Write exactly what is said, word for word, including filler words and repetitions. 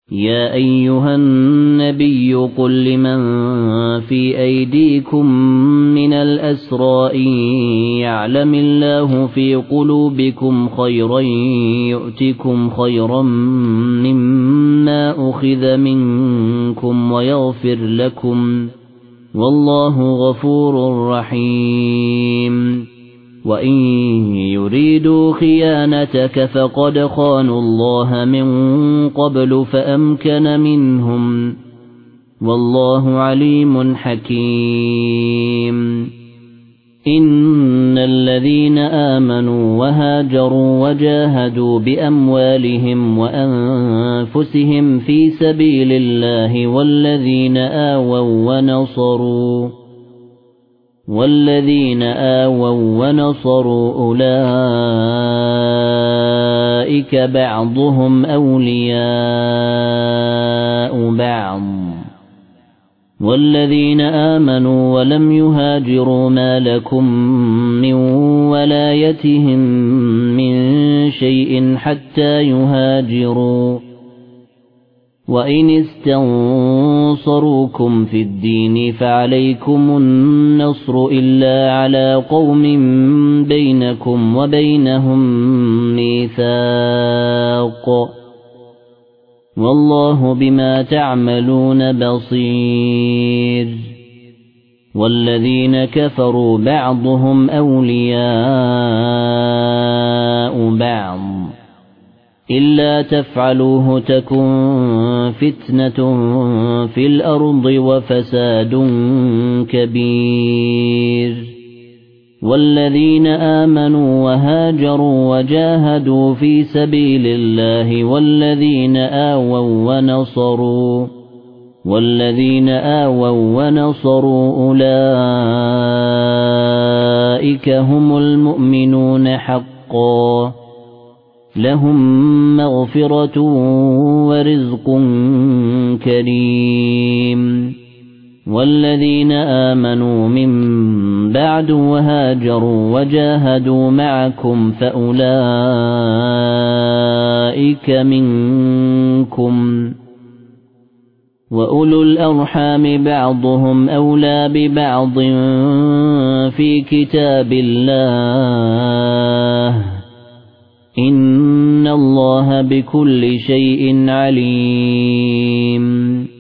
يا أيها النبي قل لمن في أيديكم من الأسرى إن يعلم الله في قلوبكم خيرا يؤتكم خيرا مما أخذ منكم ويغفر لكم والله غفور رحيم وإن يريدوا خيانتك فقد خانوا الله من قبل فأمكن منهم والله عليم حكيم إن الذين آمنوا وهاجروا وجاهدوا بأموالهم وأنفسهم في سبيل الله والذين آووا ونصروا والذين آووا ونصروا أولئك بعضهم أولياء بعض والذين آمنوا ولم يهاجروا ما لكم من ولايتهم من شيء حتى يهاجروا وإن استنصروكم في الدين فعليكم النصر إلا على قوم بينكم وبينهم ميثاق والله بما تعملون بصير والذين كفروا بعضهم أولياء بعض إلا تفعلوه تكن فتنة في الأرض وفساد كبير والذين آمنوا وهاجروا وجاهدوا في سبيل الله والذين آووا ونصروا والذين آووا ونصروا أولئك هم المؤمنون حقا لهم مغفرة ورزق كريم والذين آمنوا من بعد وهاجروا وجاهدوا معكم فأولئك منكم وأولو الأرحام بعضهم أولى ببعض في كتاب الله إن الله بكل شيء عليم